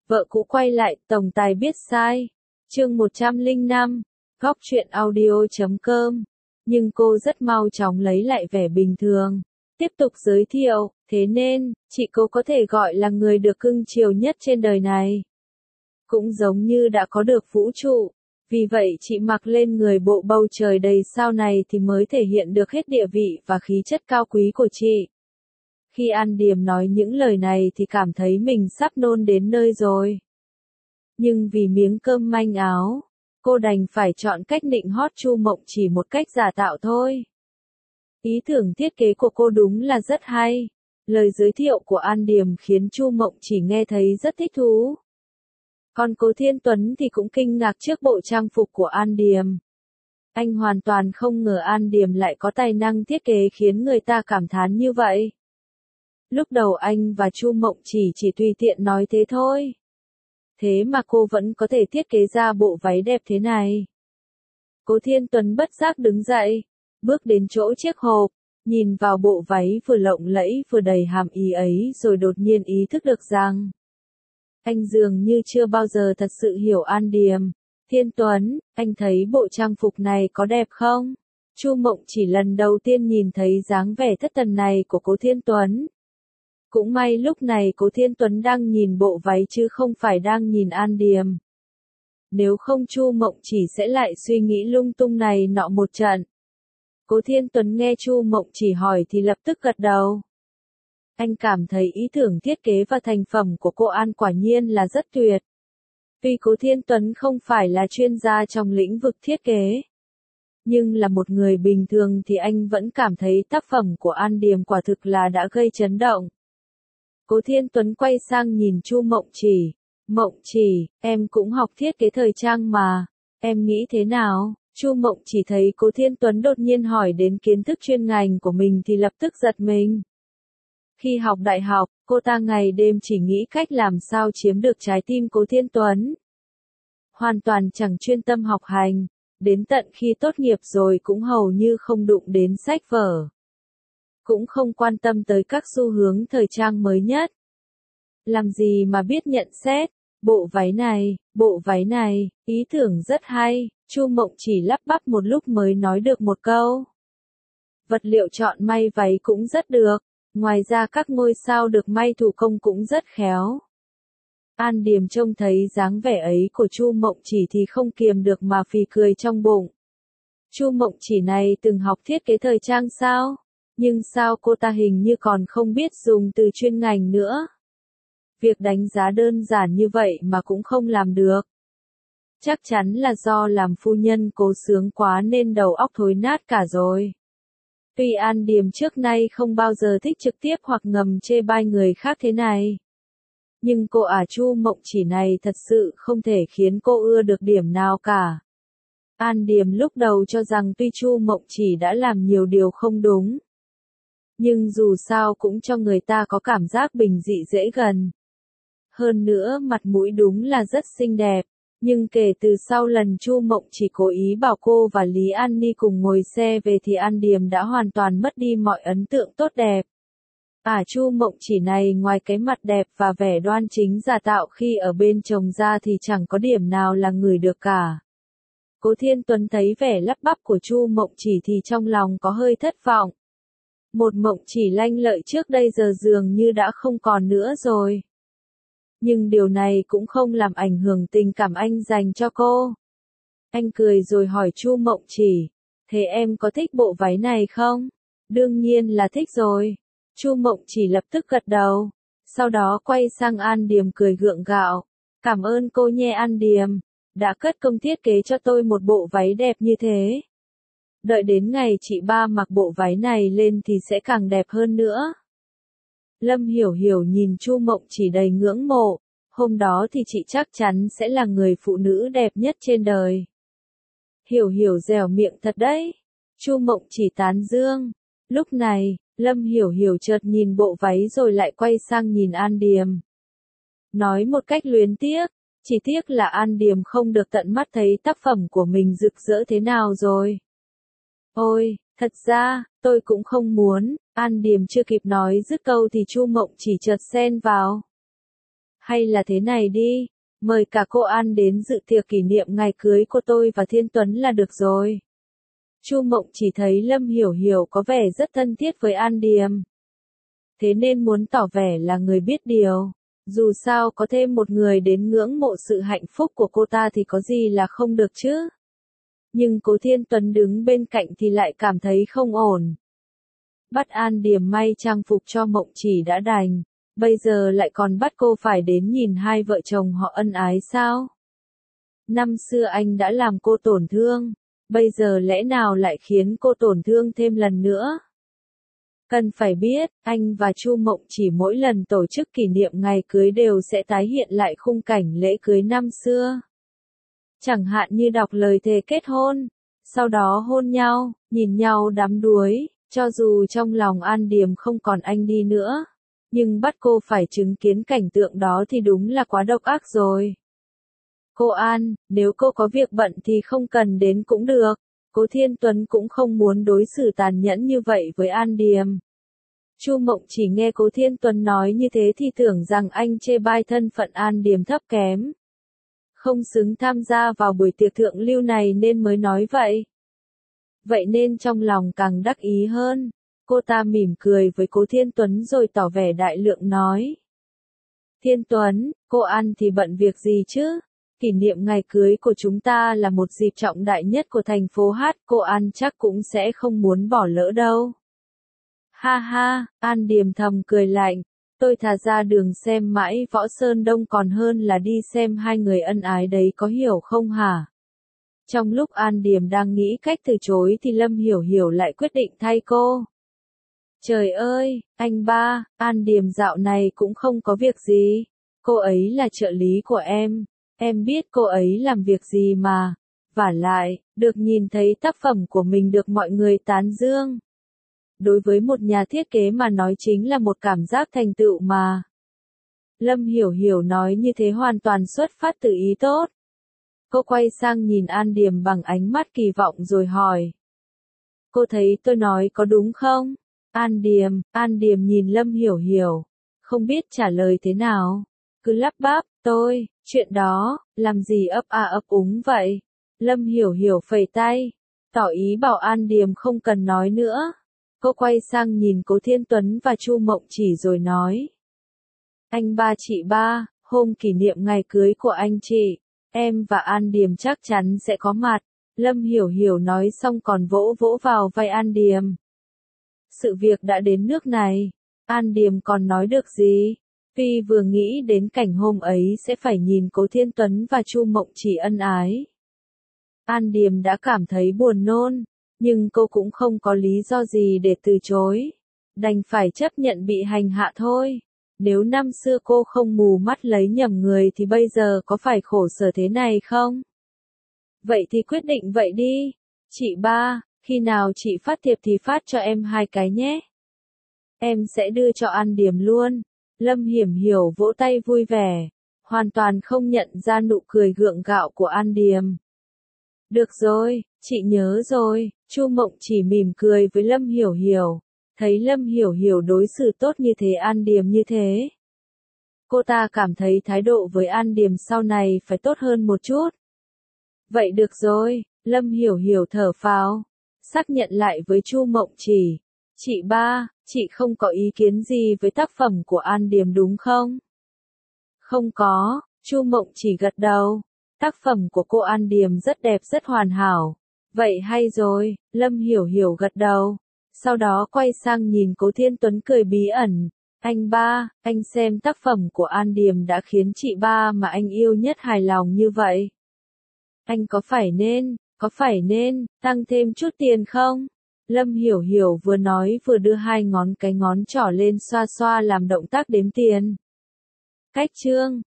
Vợ cũ quay lại, tổng tài biết sai. Chương 105, góc truyện audio.com. Nhưng cô rất mau chóng lấy lại vẻ bình thường. Tiếp tục giới thiệu, thế nên, chị cô có thể gọi là người được cưng chiều nhất trên đời này. Cũng giống như đã có được vũ trụ. Vì vậy chị mặc lên người bộ bầu trời đầy sao này thì mới thể hiện được hết địa vị và khí chất cao quý của chị. Khi An Điềm nói những lời này thì cảm thấy mình sắp nôn đến nơi rồi. Nhưng vì miếng cơm manh áo, cô đành phải chọn cách nịnh hót Chu Mộng Chỉ một cách giả tạo thôi. Ý tưởng thiết kế của cô đúng là rất hay. Lời giới thiệu của An Điềm khiến Chu Mộng Chỉ nghe thấy rất thích thú. Còn Cố Thiên Tuấn thì cũng kinh ngạc trước bộ trang phục của An Điềm. Anh hoàn toàn không ngờ An Điềm lại có tài năng thiết kế khiến người ta cảm thán như vậy. Lúc đầu anh và Chu Mộng chỉ tùy tiện nói thế thôi. Thế mà cô vẫn có thể thiết kế ra bộ váy đẹp thế này. Cố Thiên Tuấn bất giác đứng dậy, bước đến chỗ chiếc hộp, nhìn vào bộ váy vừa lộng lẫy vừa đầy hàm ý ấy rồi đột nhiên ý thức được rằng anh dường như chưa bao giờ thật sự hiểu An Điềm. Thiên Tuấn, anh thấy bộ trang phục này có đẹp không? Chu Mộng Chỉ lần đầu tiên nhìn thấy dáng vẻ thất thần này của Cố Thiên Tuấn. Cũng may lúc này Cố Thiên Tuấn đang nhìn bộ váy chứ không phải đang nhìn An Điềm. Nếu không Chu Mộng Chỉ sẽ lại suy nghĩ lung tung này nọ một trận. Cố Thiên Tuấn nghe Chu Mộng Chỉ hỏi thì lập tức gật đầu. Anh cảm thấy ý tưởng thiết kế và thành phẩm của cô An quả nhiên là rất tuyệt. Tuy Cố Thiên Tuấn không phải là chuyên gia trong lĩnh vực thiết kế, nhưng là một người bình thường thì anh vẫn cảm thấy tác phẩm của An Điềm quả thực là đã gây chấn động. Cố Thiên Tuấn quay sang nhìn Chu Mộng Chỉ. Mộng Chỉ, em cũng học thiết kế thời trang mà. Em nghĩ thế nào? Chu Mộng Chỉ thấy Cố Thiên Tuấn đột nhiên hỏi đến kiến thức chuyên ngành của mình thì lập tức giật mình. Khi học đại học, cô ta ngày đêm chỉ nghĩ cách làm sao chiếm được trái tim Cố Thiên Tuấn. Hoàn toàn chẳng chuyên tâm học hành, đến tận khi tốt nghiệp rồi cũng hầu như không đụng đến sách vở. Cũng không quan tâm tới các xu hướng thời trang mới nhất. Làm gì mà biết nhận xét, bộ váy này, ý tưởng rất hay, Chu Mộng Chỉ lắp bắp một lúc mới nói được một câu. Vật liệu chọn may váy cũng rất được, ngoài ra các ngôi sao được may thủ công cũng rất khéo. An Điềm trông thấy dáng vẻ ấy của Chu Mộng Chỉ thì không kiềm được mà phì cười trong bụng. Chu Mộng Chỉ này từng học thiết kế thời trang sao? Nhưng sao cô ta hình như còn không biết dùng từ chuyên ngành nữa. Việc đánh giá đơn giản như vậy mà cũng không làm được. Chắc chắn là do làm phu nhân Cố sướng quá nên đầu óc thối nát cả rồi. Tuy An Điềm trước nay không bao giờ thích trực tiếp hoặc ngầm chê bai người khác thế này. Nhưng cô Chu Mộng Chỉ này thật sự không thể khiến cô ưa được điểm nào cả. An Điềm lúc đầu cho rằng tuy Chu Mộng Chỉ đã làm nhiều điều không đúng, nhưng dù sao cũng cho người ta có cảm giác bình dị dễ gần. Hơn nữa mặt mũi đúng là rất xinh đẹp. Nhưng kể từ sau lần Chu Mộng Chỉ cố ý bảo cô và Lý An Ni cùng ngồi xe về thì An Điềm đã hoàn toàn mất đi mọi ấn tượng tốt đẹp. Chu Mộng Chỉ này ngoài cái mặt đẹp và vẻ đoan chính giả tạo khi ở bên chồng ra thì chẳng có điểm nào là người được cả. Cố Thiên Tuấn thấy vẻ lắp bắp của Chu Mộng Chỉ thì trong lòng có hơi thất vọng. Một Mộng Chỉ lanh lợi trước đây giờ dường như đã không còn nữa rồi. Nhưng điều này cũng không làm ảnh hưởng tình cảm anh dành cho cô. Anh cười rồi hỏi Chu Mộng Chỉ, thế em có thích bộ váy này không? Đương nhiên là thích rồi. Chu Mộng Chỉ lập tức gật đầu. Sau đó quay sang An Điềm cười gượng gạo. Cảm ơn cô nhé An Điềm, đã cất công thiết kế cho tôi một bộ váy đẹp như thế. Đợi đến ngày chị ba mặc bộ váy này lên thì sẽ càng đẹp hơn nữa. Lâm Hiểu Hiểu nhìn Chu Mộng Chỉ đầy ngưỡng mộ, hôm đó thì chị chắc chắn sẽ là người phụ nữ đẹp nhất trên đời. Hiểu Hiểu dẻo miệng thật đấy. Chu Mộng Chỉ tán dương. Lúc này, Lâm Hiểu Hiểu chợt nhìn bộ váy rồi lại quay sang nhìn An Điềm. Nói một cách luyến tiếc, chỉ tiếc là An Điềm không được tận mắt thấy tác phẩm của mình rực rỡ thế nào rồi. Ôi, thật ra, tôi cũng không muốn. An Điềm chưa kịp nói dứt câu thì Chu Mộng Chỉ chợt xen vào. Hay là thế này đi, mời cả cô An đến dự tiệc kỷ niệm ngày cưới của tôi và Thiên Tuấn là được rồi. Chu Mộng chỉ thấy Lâm Hiểu Hiểu có vẻ rất thân thiết với An Điềm. Thế nên muốn tỏ vẻ là người biết điều. Dù sao có thêm một người đến ngưỡng mộ sự hạnh phúc của cô ta thì có gì là không được chứ. Nhưng Cố Thiên Tuấn đứng bên cạnh thì lại cảm thấy không ổn. Bắt An Điềm may trang phục cho Mộng Chỉ đã đành, bây giờ lại còn bắt cô phải đến nhìn hai vợ chồng họ ân ái sao? Năm xưa anh đã làm cô tổn thương, bây giờ lẽ nào lại khiến cô tổn thương thêm lần nữa? Cần phải biết, anh và Chu Mộng Chỉ mỗi lần tổ chức kỷ niệm ngày cưới đều sẽ tái hiện lại khung cảnh lễ cưới năm xưa. Chẳng hạn như đọc lời thề kết hôn, sau đó hôn nhau, nhìn nhau đắm đuối, cho dù trong lòng An Điềm không còn anh đi nữa. Nhưng bắt cô phải chứng kiến cảnh tượng đó thì đúng là quá độc ác rồi. Cô An, nếu cô có việc bận thì không cần đến cũng được. Cố Thiên Tuấn cũng không muốn đối xử tàn nhẫn như vậy với An Điềm. Chu Mộng chỉ nghe Cố Thiên Tuấn nói như thế thì tưởng rằng anh chê bai thân phận An Điềm thấp kém. Không xứng tham gia vào buổi tiệc thượng lưu này nên mới nói vậy. Vậy nên trong lòng càng đắc ý hơn. Cô ta mỉm cười với Cố Thiên Tuấn rồi tỏ vẻ đại lượng nói. Thiên Tuấn, cô An thì bận việc gì chứ? Kỷ niệm ngày cưới của chúng ta là một dịp trọng đại nhất của thành phố Hát, cô An chắc cũng sẽ không muốn bỏ lỡ đâu. Ha ha, An Điềm thầm cười lạnh, tôi thà ra đường xem mãi Võ Sơn Đông còn hơn là đi xem hai người ân ái đấy có hiểu không hả? Trong lúc An Điềm đang nghĩ cách từ chối thì Lâm Hiểu Hiểu lại quyết định thay cô. Trời ơi, anh ba, An Điềm dạo này cũng không có việc gì. Cô ấy là trợ lý của em biết cô ấy làm việc gì mà. Vả lại, được nhìn thấy tác phẩm của mình được mọi người tán dương. Đối với một nhà thiết kế mà nói chính là một cảm giác thành tựu mà. Lâm Hiểu Hiểu nói như thế hoàn toàn xuất phát từ ý tốt. Cô quay sang nhìn An Điềm bằng ánh mắt kỳ vọng rồi hỏi. Cô thấy tôi nói có đúng không? An Điềm nhìn Lâm Hiểu Hiểu, không biết trả lời thế nào, cứ lắp bắp, chuyện đó, làm gì ấp a ấp úng vậy? Lâm Hiểu Hiểu phẩy tay, tỏ ý bảo An Điềm không cần nói nữa. Cô quay sang nhìn Cố Thiên Tuấn và Chu Mộng Chỉ rồi nói. Anh ba chị ba, hôm kỷ niệm ngày cưới của anh chị, em và An Điềm chắc chắn sẽ có mặt. Lâm Hiểu Hiểu nói xong còn vỗ vỗ vào vai An Điềm. Sự việc đã đến nước này, An Điềm còn nói được gì? Phi vừa nghĩ đến cảnh hôm ấy sẽ phải nhìn Cố Thiên Tuấn và Chu Mộng Chỉ ân ái. An Điềm đã cảm thấy buồn nôn, nhưng cô cũng không có lý do gì để từ chối. Đành phải chấp nhận bị hành hạ thôi. Nếu năm xưa cô không mù mắt lấy nhầm người thì bây giờ có phải khổ sở thế này không? Vậy thì quyết định vậy đi. Chị ba, khi nào chị phát thiệp thì phát cho em 2 cái nhé. Em sẽ đưa cho An Điềm luôn. Lâm Hiểu Hiểu vỗ tay vui vẻ, hoàn toàn không nhận ra nụ cười gượng gạo của An Điềm. Được rồi, chị nhớ rồi. Chu Mộng chỉ mỉm cười với Lâm Hiểu Hiểu, thấy Lâm Hiểu Hiểu đối xử tốt như thế An Điềm như thế. Cô ta cảm thấy thái độ với An Điềm sau này phải tốt hơn một chút. Vậy được rồi, Lâm Hiểu Hiểu thở phào, xác nhận lại với Chu Mộng Chỉ. Chị ba, chị không có ý kiến gì với tác phẩm của An Điềm đúng không? Không có, Chu Mộng Chỉ gật đầu. Tác phẩm của cô An Điềm rất đẹp rất hoàn hảo. Vậy hay rồi, Lâm Hiểu Hiểu gật đầu. Sau đó quay sang nhìn Cố Thiên Tuấn cười bí ẩn. Anh ba, anh xem tác phẩm của An Điềm đã khiến chị ba mà anh yêu nhất hài lòng như vậy. Anh có phải nên, tăng thêm chút tiền không? Lâm Hiểu Hiểu vừa nói vừa đưa 2 ngón cái ngón trỏ lên xoa xoa làm động tác đếm tiền. Cách chương